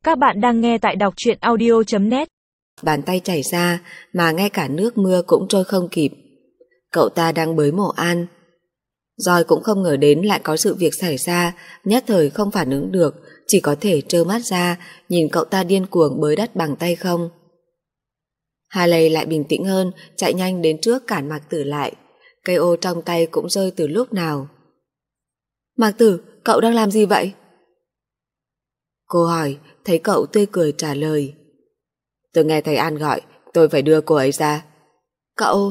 Các bạn đang nghe tại đọc truyện audio.net. Bàn tay chảy ra mà ngay cả nước mưa cũng trôi không kịp. Cậu ta đang bới mổ An. Joy cũng không ngờ đến lại có sự việc xảy ra, nhất thời không phản ứng được, chỉ có thể trơ mắt ra nhìn cậu ta điên cuồng bới đất bằng tay không. Haley lại bình tĩnh hơn, chạy nhanh đến trước cản Mạc Tử lại. Cây ô trong tay cũng rơi từ lúc nào. Mạc Tử, cậu đang làm gì vậy? Cô hỏi, thấy cậu tươi cười trả lời. Tôi nghe thầy An gọi, tôi phải đưa cô ấy ra. Cậu...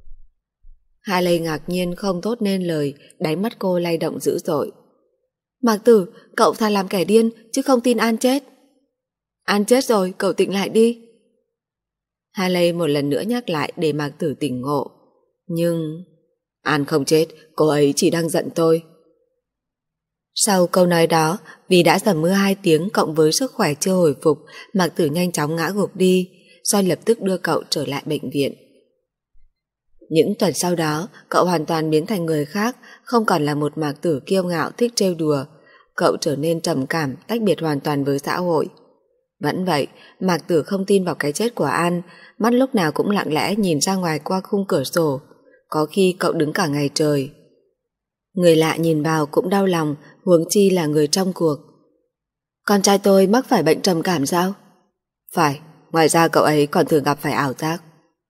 Haley ngạc nhiên không thốt nên lời, đáy mắt cô lay động dữ dội. Mạc Tử, cậu thà làm kẻ điên chứ không tin An chết. An chết rồi, cậu tỉnh lại đi. Haley một lần nữa nhắc lại để Mạc Tử tỉnh ngộ. Nhưng... An không chết, cô ấy chỉ đang giận tôi. Sau câu nói đó, vì đã dầm mưa 2 tiếng cộng với sức khỏe chưa hồi phục, Mạc Tử nhanh chóng ngã gục đi, Joy lập tức đưa cậu trở lại bệnh viện. Những tuần sau đó, cậu hoàn toàn biến thành người khác, không còn là một Mạc Tử kiêu ngạo thích trêu đùa. Cậu trở nên trầm cảm, tách biệt hoàn toàn với xã hội. Vẫn vậy, Mạc Tử không tin vào cái chết của An, mắt lúc nào cũng lặng lẽ nhìn ra ngoài qua khung cửa sổ. Có khi cậu đứng cả ngày trời. Người lạ nhìn vào cũng đau lòng, huống chi là người trong cuộc. Con trai tôi mắc phải bệnh trầm cảm sao? Phải, ngoài ra cậu ấy còn thường gặp phải ảo giác.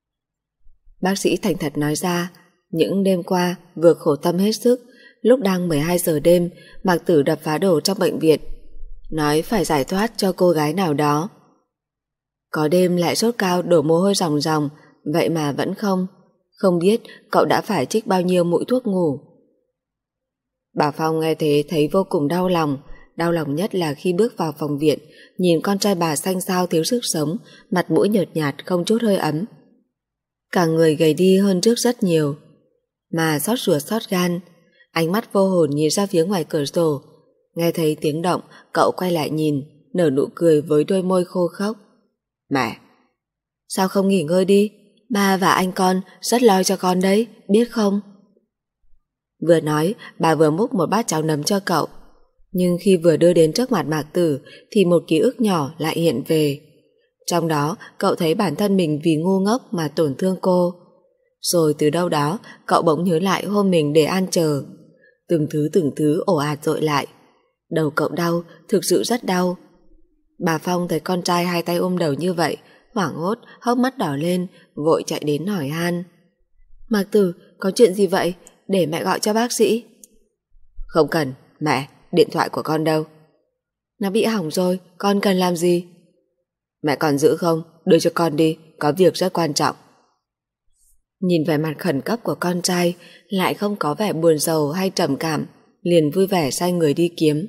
Bác sĩ thành thật nói ra, những đêm qua vừa khổ tâm hết sức, lúc đang 12 giờ đêm, Mạc Tử đập phá đồ trong bệnh viện, nói phải giải thoát cho cô gái nào đó. Có đêm lại sốt cao đổ mồ hôi ròng ròng, vậy mà vẫn không biết cậu đã phải trích bao nhiêu mũi thuốc ngủ. Bà Phong nghe thế thấy vô cùng đau lòng nhất là khi bước vào phòng viện, nhìn con trai bà xanh xao thiếu sức sống, mặt mũi nhợt nhạt không chút hơi ấm. Cả người gầy đi hơn trước rất nhiều, mà xót ruột xót gan, ánh mắt vô hồn nhìn ra phía ngoài cửa sổ. Nghe thấy tiếng động, cậu quay lại nhìn, nở nụ cười với đôi môi khô khốc. Mẹ, sao không nghỉ ngơi đi? Ba và anh con rất lo cho con đấy, biết không? Vừa nói, bà vừa múc một bát cháo nấm cho cậu. Nhưng khi vừa đưa đến trước mặt Mạc Tử thì một ký ức nhỏ lại hiện về. Trong đó, cậu thấy bản thân mình vì ngu ngốc mà tổn thương cô. Rồi từ đâu đó, cậu bỗng nhớ lại hôm mình để An chờ. Từng thứ ồ ạt dội lại. Đầu cậu đau, thực sự rất đau. Bà Phong thấy con trai hai tay ôm đầu như vậy, hoảng hốt, hốc mắt đỏ lên, vội chạy đến hỏi han. Mạc Tử, có chuyện gì vậy? Để mẹ gọi cho bác sĩ. Không cần, mẹ, điện thoại của con đâu? Nó bị hỏng rồi, con cần làm gì? Mẹ còn giữ không? Đưa cho con đi, có việc rất quan trọng. Nhìn vẻ mặt khẩn cấp của con trai, lại không có vẻ buồn rầu hay trầm cảm, liền vui vẻ sai người đi kiếm.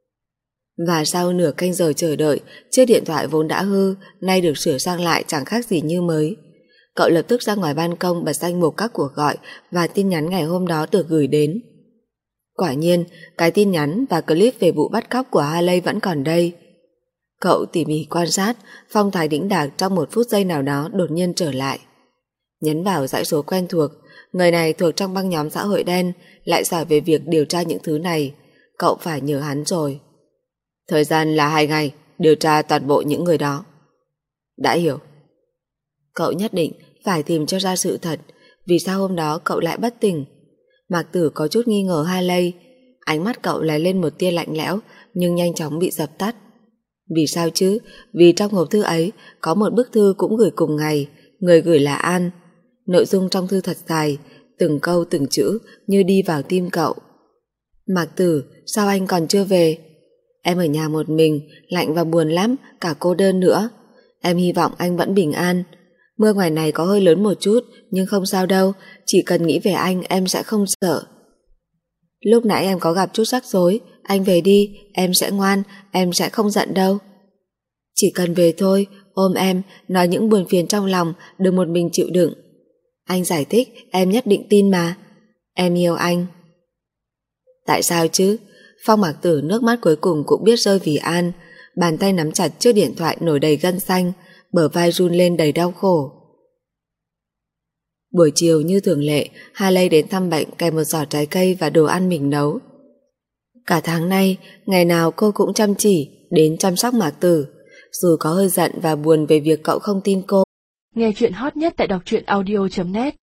Và sau nửa canh giờ chờ đợi, chiếc điện thoại vốn đã hư, nay được sửa sang lại chẳng khác gì như mới. Cậu lập tức ra ngoài ban công bật danh mục các cuộc gọi và tin nhắn ngày hôm đó được gửi đến. Quả nhiên, cái tin nhắn và clip về vụ bắt cóc của Haley vẫn còn đây. Cậu tỉ mỉ quan sát, phong thái đĩnh đạc trong một phút giây nào đó đột nhiên trở lại. Nhấn vào dãy số quen thuộc, người này thuộc trong băng nhóm xã hội đen, lại giỏi về việc điều tra những thứ này. Cậu phải nhờ hắn rồi. Thời gian là 2 ngày, điều tra toàn bộ những người đó. Đã hiểu. Cậu nhất định phải tìm cho ra sự thật, vì sao hôm đó cậu lại bất tỉnh. Mạc Tử có chút nghi ngờ Haley, ánh mắt cậu lóe lên một tia lạnh lẽo nhưng nhanh chóng bị dập tắt. Vì sao chứ? Vì trong hộp thư ấy có một bức thư cũng gửi cùng ngày, người gửi là An. Nội dung trong thư thật dài, từng câu từng chữ như đi vào tim cậu. Mạc Tử, sao anh còn chưa về? Em ở nhà một mình, lạnh và buồn lắm, cả cô đơn nữa. Em hy vọng anh vẫn bình an. Mưa ngoài này có hơi lớn một chút, nhưng không sao đâu, chỉ cần nghĩ về anh em sẽ không sợ. Lúc nãy em có gặp chút rắc rối, anh về đi, em sẽ ngoan, em sẽ không giận đâu. Chỉ cần về thôi, ôm em, nói những buồn phiền trong lòng, đừng một mình chịu đựng. Anh giải thích, em nhất định tin mà. Em yêu anh. Tại sao chứ? Phong Mạc Tử nước mắt cuối cùng cũng biết rơi vì An, bàn tay nắm chặt chiếc điện thoại nổi đầy gân xanh, bờ vai run lên đầy đau khổ. Buổi chiều như thường lệ, Haley đến thăm bệnh kèm một giỏ trái cây và đồ ăn mình nấu. Cả tháng nay, ngày nào cô cũng chăm chỉ đến chăm sóc Mạc Tử. dù có hơi giận và buồn về việc cậu không tin cô. Nghe chuyện hot nhất tại đọc truyện audio.net